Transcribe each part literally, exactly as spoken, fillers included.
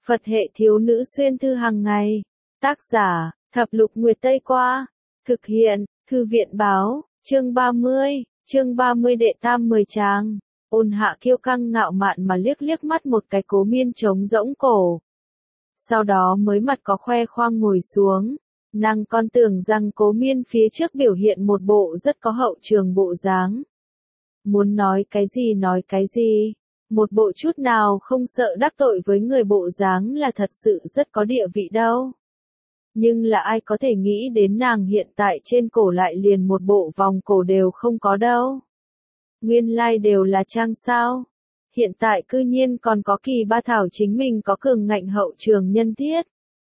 Phật hệ thiếu nữ xuyên thư hàng ngày. Tác giả, Thập Lục Nguyệt Tây Qua. Thực hiện, Thư viện báo, chương ba mươi, chương ba mươi đệ tam mười tràng. Ôn Hạ kiêu căng ngạo mạn mà liếc liếc mắt một cái Cố Miên trống rỗng cổ. Sau đó mới mặt có khoe khoang ngồi xuống. Nàng còn tưởng rằng Cố Miên phía trước biểu hiện một bộ rất có hậu trường bộ dáng. Muốn nói cái gì nói cái gì. Một bộ chút nào không sợ đắc tội với người bộ dáng là thật sự rất có địa vị đâu. Nhưng là ai có thể nghĩ đến nàng hiện tại trên cổ lại liền một bộ vòng cổ đều không có đâu. Nguyên lai like đều là trang sao. Hiện tại cư nhiên còn có kỳ ba thảo chính mình có cường ngạnh hậu trường nhân thiết.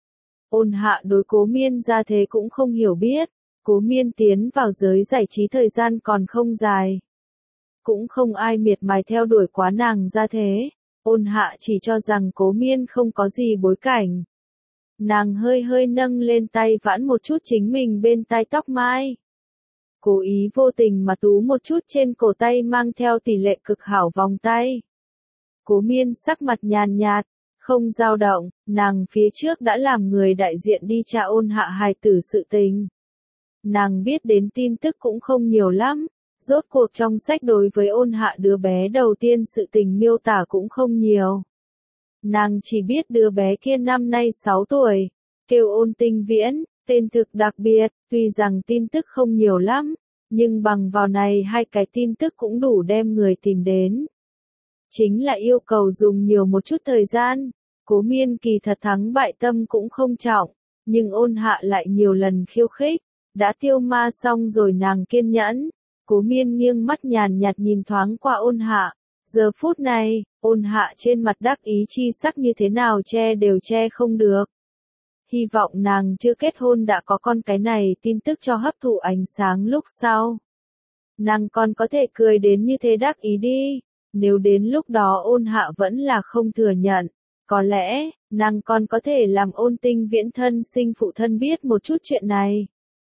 Ôn Hạ đối Cố Miên ra thế cũng không hiểu biết. Cố Miên tiến vào giới giải trí thời gian còn không dài. Cũng không ai miệt mài theo đuổi quá nàng ra thế. Ôn Hạ chỉ cho rằng Cố Miên không có gì bối cảnh. Nàng hơi hơi nâng lên tay vãn một chút chính mình bên tai tóc mai. Cố ý vô tình mà tú một chút trên cổ tay mang theo tỷ lệ cực hảo vòng tay. Cố Miên sắc mặt nhàn nhạt, không dao động, nàng phía trước đã làm người đại diện đi tra Ôn Hạ hài tử sự tình. Nàng biết đến tin tức cũng không nhiều lắm. Rốt cuộc trong sách đối với Ôn Hạ đứa bé đầu tiên sự tình miêu tả cũng không nhiều. Nàng chỉ biết đứa bé kia năm nay sáu tuổi, kêu Ôn Tinh Viễn, tên thực đặc biệt, tuy rằng tin tức không nhiều lắm, nhưng bằng vào này hai cái tin tức cũng đủ đem người tìm đến. Chính là yêu cầu dùng nhiều một chút thời gian, Cố Miên kỳ thật thắng bại tâm cũng không trọng, nhưng Ôn Hạ lại nhiều lần khiêu khích, đã tiêu ma xong rồi nàng kiên nhẫn. Cố Miên nghiêng mắt nhàn nhạt nhìn thoáng qua Ôn Hạ. Giờ phút này, Ôn Hạ trên mặt đắc ý chi sắc như thế nào che đều che không được. Hy vọng nàng chưa kết hôn đã có con cái này tin tức cho hấp thụ ánh sáng lúc sau. Nàng còn có thể cười đến như thế đắc ý đi. Nếu đến lúc đó Ôn Hạ vẫn là không thừa nhận. Có lẽ, nàng còn có thể làm Ôn Tinh Viễn thân sinh phụ thân biết một chút chuyện này.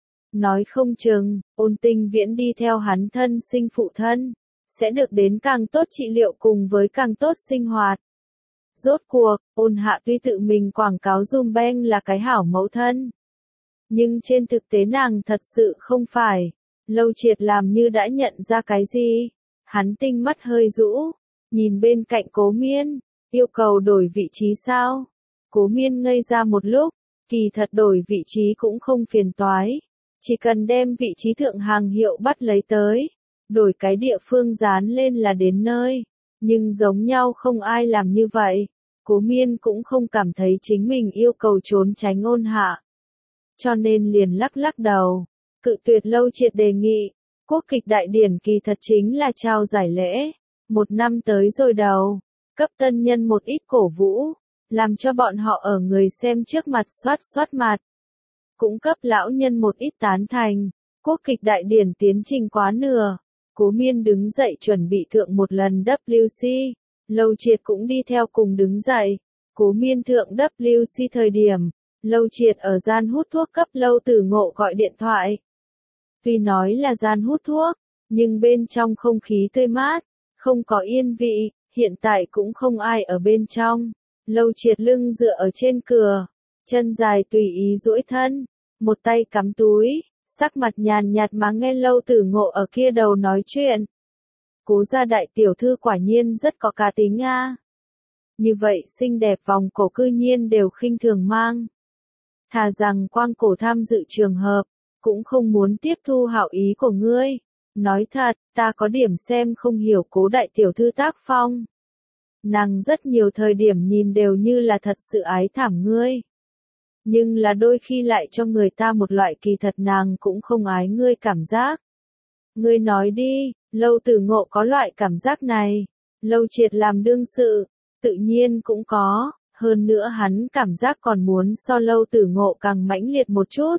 Nói không chừng, Ôn Tinh Viễn đi theo hắn thân sinh phụ thân, sẽ được đến càng tốt trị liệu cùng với càng tốt sinh hoạt. Rốt cuộc, Ôn Hạ tuy tự mình quảng cáo Zoom Bang là cái hảo mẫu thân. Nhưng trên thực tế nàng thật sự không phải. Lâu Triệt làm như đã nhận ra cái gì. Hắn tinh mắt hơi rũ, nhìn bên cạnh Cố Miên, yêu cầu đổi vị trí sao? Cố Miên ngây ra một lúc, kỳ thật đổi vị trí cũng không phiền toái. Chỉ cần đem vị trí thượng hàng hiệu bắt lấy tới, đổi cái địa phương dán lên là đến nơi, nhưng giống nhau không ai làm như vậy. Cố Miên cũng không cảm thấy chính mình yêu cầu trốn tránh Ôn Hạ. Cho nên liền lắc lắc đầu, cự tuyệt Lâu Triệt đề nghị. Quốc kịch đại điển kỳ thật chính là trao giải lễ, một năm tới rồi đầu, cấp tân nhân một ít cổ vũ, làm cho bọn họ ở người xem trước mặt xoát xoát mặt. Cũng cấp lão nhân một ít tán thành. Quốc kịch đại điển tiến trình quá nửa. Cố Miên đứng dậy chuẩn bị thượng một lần W C. Lâu Triệt cũng đi theo cùng đứng dậy. Cố Miên thượng W C thời điểm, Lâu Triệt ở gian hút thuốc cấp Lâu Tử Ngộ gọi điện thoại. Tuy nói là gian hút thuốc, nhưng bên trong không khí tươi mát, không có yên vị, hiện tại cũng không ai ở bên trong. Lâu Triệt lưng dựa ở trên cửa, chân dài tùy ý duỗi thân. Một tay cắm túi, sắc mặt nhàn nhạt mà nghe Lâu Tử Ngộ ở kia đầu nói chuyện. Cố gia đại tiểu thư quả nhiên rất có cá tính a. Như vậy xinh đẹp vòng cổ cư nhiên đều khinh thường mang. Thà rằng quang cổ tham dự trường hợp, cũng không muốn tiếp thu hảo ý của ngươi. Nói thật, ta có điểm xem không hiểu Cố đại tiểu thư tác phong. Nàng rất nhiều thời điểm nhìn đều như là thật sự ái thảm ngươi. Nhưng là đôi khi lại cho người ta một loại kỳ thật nàng cũng không ái ngươi cảm giác. Ngươi nói đi, Lâu Tử Ngộ có loại cảm giác này. Lâu Triệt làm đương sự, tự nhiên cũng có, hơn nữa hắn cảm giác còn muốn so Lâu Tử Ngộ càng mãnh liệt một chút.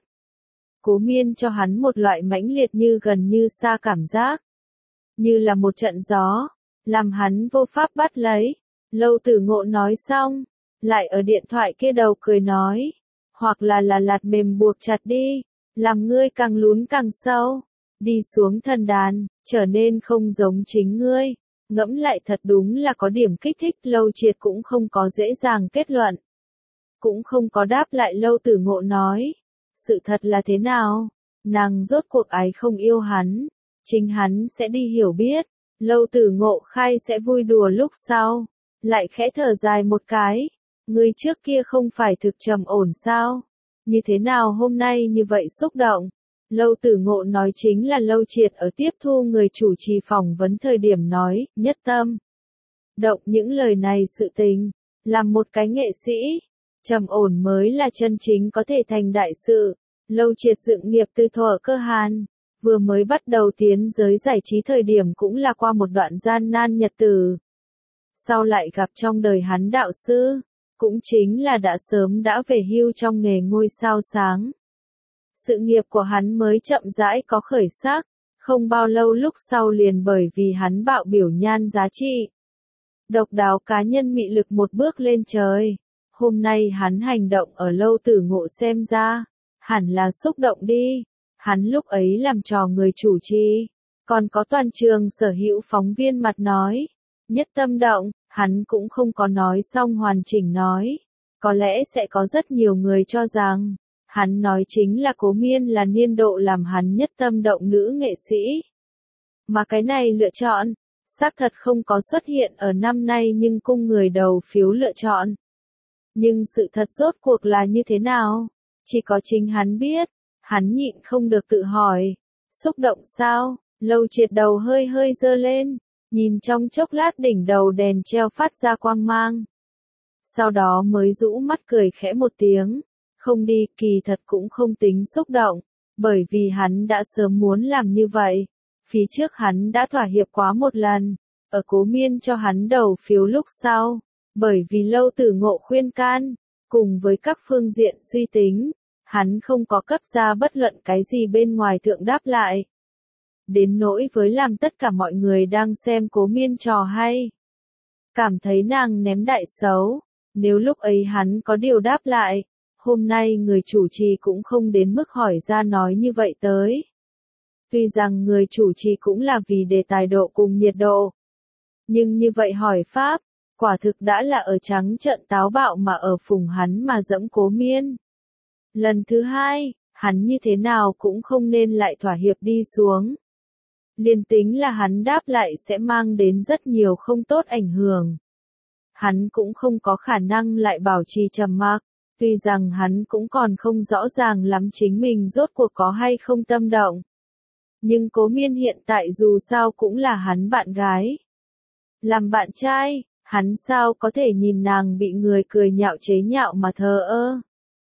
Cố Miên cho hắn một loại mãnh liệt như gần như xa cảm giác. Như là một trận gió, làm hắn vô pháp bắt lấy. Lâu Tử Ngộ nói xong, lại ở điện thoại kia đầu cười nói. Hoặc là là lạt mềm buộc chặt đi, làm ngươi càng lún càng sâu, đi xuống thần đàn, trở nên không giống chính ngươi, Ngẫm lại thật đúng là có điểm kích thích, Lâu Triệt cũng không có dễ dàng kết luận. Cũng không có đáp lại Lâu Tử Ngộ nói. Sự thật là thế nào? Nàng rốt cuộc ái không yêu hắn. Chính hắn sẽ đi hiểu biết. Lâu Tử Ngộ khai sẽ vui đùa lúc sau. Lại khẽ thở dài một cái. Người trước kia không phải thực trầm ổn sao? Như thế nào hôm nay như vậy xúc động? Lâu Tử Ngộ nói chính là Lâu Triệt ở tiếp thu người chủ trì phỏng vấn thời điểm nói, nhất tâm. Động những lời này sự tình, làm một cái nghệ sĩ, trầm ổn mới là chân chính có thể thành đại sự. Lâu Triệt dựng nghiệp từ thuở cơ Hàn, vừa mới bắt đầu tiến giới giải trí thời điểm cũng là qua một đoạn gian nan nhật tử. Sau lại gặp trong đời hắn đạo sư, cũng chính là đã sớm đã về hưu trong nghề ngôi sao sáng. Sự nghiệp của hắn mới chậm rãi có khởi sắc, không bao lâu lúc sau liền bởi vì hắn bạo biểu nhan giá trị. Độc đáo cá nhân mị lực một bước lên trời. Hôm nay hắn hành động ở Lâu Tử Ngộ xem ra, hẳn là xúc động đi. Hắn lúc ấy làm trò người chủ trì, còn có toàn trường sở hữu phóng viên mặt nói. Nhất tâm động, hắn cũng không có nói xong hoàn chỉnh nói. Có lẽ sẽ có rất nhiều người cho rằng, hắn nói chính là Cố Miên là niên độ làm hắn nhất tâm động nữ nghệ sĩ. Mà cái này lựa chọn, xác thật không có xuất hiện ở năm nay nhưng cung người đầu phiếu lựa chọn. Nhưng sự thật rốt cuộc là như thế nào? Chỉ có chính hắn biết, hắn nhịn không được tự hỏi. Xúc động sao? Lâu Triệt đầu hơi hơi dơ lên, nhìn trong chốc lát đỉnh đầu đèn treo phát ra quang mang. Sau đó mới rũ mắt cười khẽ một tiếng. Không đi, kỳ thật cũng không tính xúc động, bởi vì hắn đã sớm muốn làm như vậy. Phía trước hắn đã thỏa hiệp quá một lần, ở Cố Miên cho hắn đầu phiếu lúc sau, bởi vì Lâu Tử Ngộ khuyên can, cùng với các phương diện suy tính, hắn không có cấp ra bất luận cái gì bên ngoài thượng đáp lại. Đến nỗi với làm tất cả mọi người đang xem Cố Miên trò hay, cảm thấy nàng ném đại xấu, nếu lúc ấy hắn có điều đáp lại. Hôm nay người chủ trì cũng không đến mức hỏi ra nói như vậy tới. Tuy rằng người chủ trì cũng là vì đề tài độ cùng nhiệt độ. Nhưng như vậy hỏi pháp, quả thực đã là ở trắng trợn táo bạo mà ở phùng hắn mà dẫm Cố Miên. Lần thứ hai, hắn như thế nào cũng không nên lại thỏa hiệp đi xuống. Liên tính là hắn đáp lại sẽ mang đến rất nhiều không tốt ảnh hưởng. Hắn cũng không có khả năng lại bảo trì trầm mặc. Tuy rằng hắn cũng còn không rõ ràng lắm chính mình rốt cuộc có hay không tâm động. Nhưng Cố Miên hiện tại dù sao cũng là hắn bạn gái. Làm bạn trai, hắn sao có thể nhìn nàng bị người cười nhạo chế nhạo mà thờ ơ.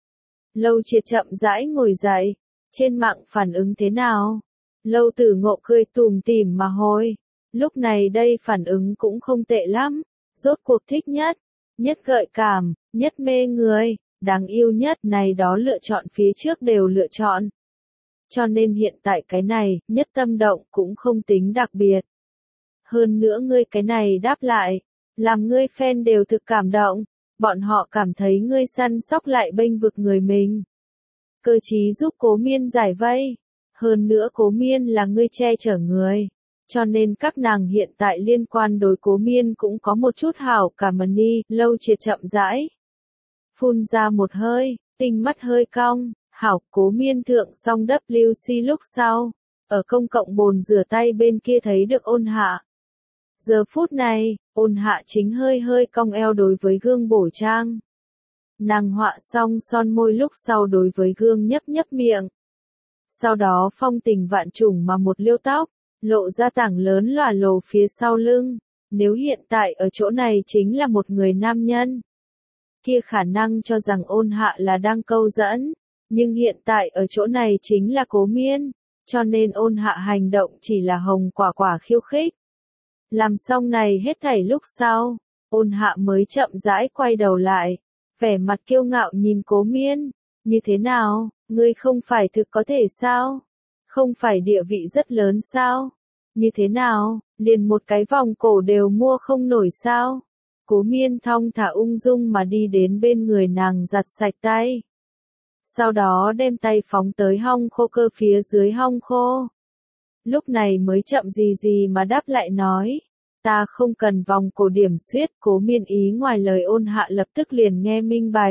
Lâu Triệt chậm rãi ngồi dậy, trên mạng phản ứng thế nào? Lâu Tử Ngộ cười tùm tìm mà hồi. Lúc này đây phản ứng cũng không tệ lắm, rốt cuộc thích nhất, nhất gợi cảm, nhất mê người. Đáng yêu nhất này đó lựa chọn phía trước đều lựa chọn. Cho nên hiện tại cái này, nhất tâm động cũng không tính đặc biệt. Hơn nữa ngươi cái này đáp lại, làm ngươi fan đều thực cảm động, bọn họ cảm thấy ngươi săn sóc lại bênh vực người mình. Cơ trí giúp Cố Miên giải vây. Hơn nữa Cố Miên là ngươi che chở người. Cho nên các nàng hiện tại liên quan đối Cố Miên cũng có một chút hảo cảm đi. Lâu Triệt chậm rãi phun ra một hơi, tinh mắt hơi cong, hảo. Cố Miên thượng xong W C lúc sau, ở công cộng bồn rửa tay bên kia thấy được Ôn Hạ. Giờ phút này, Ôn Hạ chính hơi hơi cong eo đối với gương bổ trang. Nàng họa xong son môi lúc sau đối với gương nhấp nhấp miệng. Sau đó phong tình vạn trùng mà một liêu tóc, lộ ra tảng lớn lòa lồ phía sau lưng. Nếu hiện tại ở chỗ này chính là một người nam nhân, kia khả năng cho rằng Ôn Hạ là đang câu dẫn, nhưng hiện tại ở chỗ này chính là Cố Miên, cho nên Ôn Hạ hành động chỉ là hồng quả quả khiêu khích. Làm xong này hết thảy lúc sau, Ôn Hạ mới chậm rãi quay đầu lại, vẻ mặt kiêu ngạo nhìn Cố Miên, như thế nào, ngươi không phải thực có thể sao? Không phải địa vị rất lớn sao? Như thế nào, liền một cái vòng cổ đều mua không nổi sao? Cố Miên thong thả ung dung mà đi đến bên người nàng giặt sạch tay. Sau đó đem tay phóng tới hong khô cơ phía dưới hong khô. Lúc này mới chậm gì gì mà đáp lại nói. Ta không cần vòng cổ điểm xuyết, Cố Miên ý ngoài lời Ôn Hạ lập tức liền nghe minh bạch.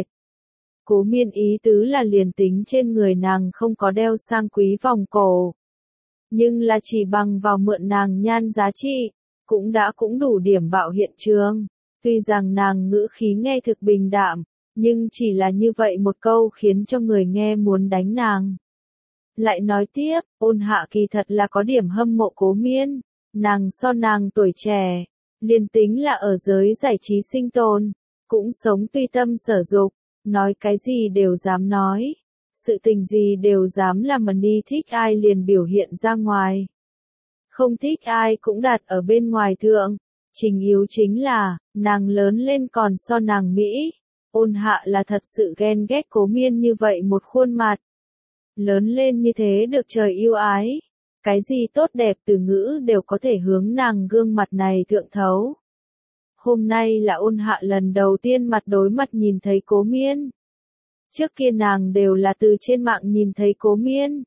Cố Miên ý tứ là liền tính trên người nàng không có đeo sang quý vòng cổ. Nhưng là chỉ bằng vào mượn nàng nhan giá trị, cũng đã cũng đủ điểm bạo hiện trường. Tuy rằng nàng ngữ khí nghe thực bình đạm, nhưng chỉ là như vậy một câu khiến cho người nghe muốn đánh nàng. Lại nói tiếp, Ôn Hạ kỳ thật là có điểm hâm mộ Cố Miên, nàng so nàng tuổi trẻ, liền tính là ở giới giải trí sinh tồn, cũng sống tùy tâm sở dục, nói cái gì đều dám nói, sự tình gì đều dám làm, mà đi thích ai liền biểu hiện ra ngoài. Không thích ai cũng đặt ở bên ngoài thượng, chính yếu chính là, nàng lớn lên còn so nàng Mỹ. Ôn Hạ là thật sự ghen ghét Cố Miên như vậy một khuôn mặt. Lớn lên như thế được trời yêu ái. Cái gì tốt đẹp từ ngữ đều có thể hướng nàng gương mặt này thượng thấu. Hôm nay là Ôn Hạ lần đầu tiên mặt đối mặt nhìn thấy Cố Miên. Trước kia nàng đều là từ trên mạng nhìn thấy Cố Miên.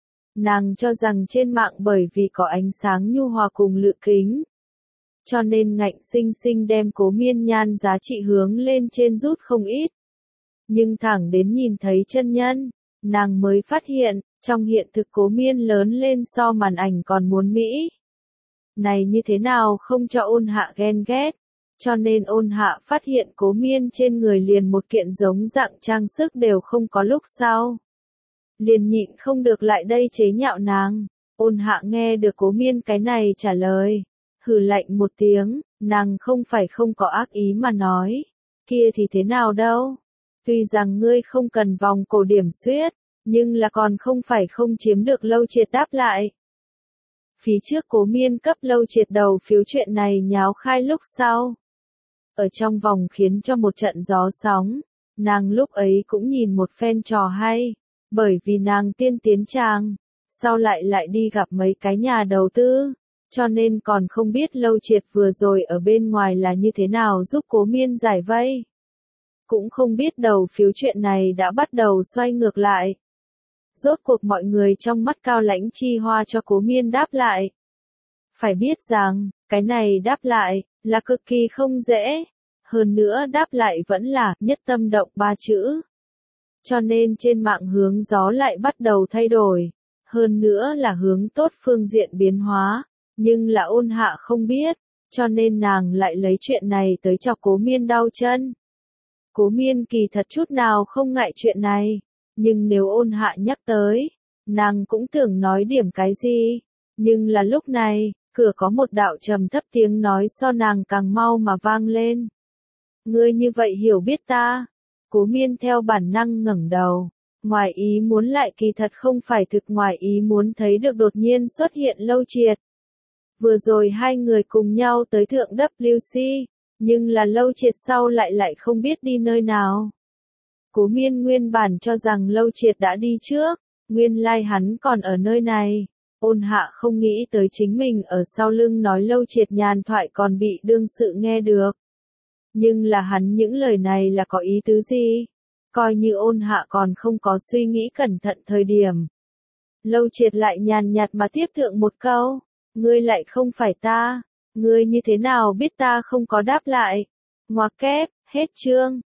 Nàng cho rằng trên mạng bởi vì có ánh sáng nhu hòa cùng lự kính, cho nên ngạnh sinh sinh đem Cố Miên nhan giá trị hướng lên trên rút không ít. Nhưng thẳng đến nhìn thấy chân nhân, nàng mới phát hiện, trong hiện thực Cố Miên lớn lên so màn ảnh còn muốn Mỹ. Này như thế nào không cho Ôn Hạ ghen ghét, cho nên Ôn Hạ phát hiện Cố Miên trên người liền một kiện giống dạng trang sức đều không có lúc sau. Liền nhịn không được lại đây chế nhạo nàng. Ôn Hạ nghe được Cố Miên cái này trả lời, hừ lạnh một tiếng, nàng không phải không có ác ý mà nói, kia thì thế nào đâu. Tuy rằng ngươi không cần vòng cổ điểm xuyết, nhưng là còn không phải không chiếm được Lâu Triệt đáp lại. Phía trước Cố Miên cấp Lâu Triệt đầu phiếu chuyện này nháo khai lúc sau. Ở trong vòng khiến cho một trận gió sóng, nàng lúc ấy cũng nhìn một phen trò hay, bởi vì nàng tiên tiến trang, sau lại lại đi gặp mấy cái nhà đầu tư, cho nên còn không biết Lâu Triệt vừa rồi ở bên ngoài là như thế nào giúp Cố Miên giải vây. Cũng không biết đầu phiếu chuyện này đã bắt đầu xoay ngược lại. Rốt cuộc mọi người trong mắt Cao Lãnh Chi Hoa cho Cố Miên đáp lại. Phải biết rằng, cái này đáp lại, là cực kỳ không dễ. Hơn nữa đáp lại vẫn là, nhất tâm động ba chữ. Cho nên trên mạng hướng gió lại bắt đầu thay đổi. Hơn nữa là hướng tốt phương diện biến hóa. Nhưng là Ôn Hạ không biết, cho nên nàng lại lấy chuyện này tới cho Cố Miên đau chân. Cố Miên kỳ thật chút nào không ngại chuyện này. Nhưng nếu Ôn Hạ nhắc tới, nàng cũng tưởng nói điểm cái gì. Nhưng là lúc này, cửa có một đạo trầm thấp tiếng nói so nàng càng mau mà vang lên. Ngươi như vậy hiểu biết ta. Cố Miên theo bản năng ngẩng đầu. Ngoài ý muốn lại kỳ thật không phải thực ngoài ý muốn thấy được đột nhiên xuất hiện Lâu Triệt. Vừa rồi hai người cùng nhau tới thượng W C, nhưng là Lâu Triệt sau lại lại không biết đi nơi nào. Cố Miên nguyên bản cho rằng Lâu Triệt đã đi trước, nguyên lai hắn còn ở nơi này. Ôn Hạ không nghĩ tới chính mình ở sau lưng nói Lâu Triệt nhàn thoại còn bị đương sự nghe được. Nhưng là hắn những lời này là có ý tứ gì? Coi như Ôn Hạ còn không có suy nghĩ cẩn thận thời điểm. Lâu Triệt lại nhàn nhạt mà tiếp thượng một câu. Ngươi lại không phải ta. Ngươi như thế nào biết ta không có đáp lại? Ngoặc kép, hết chương.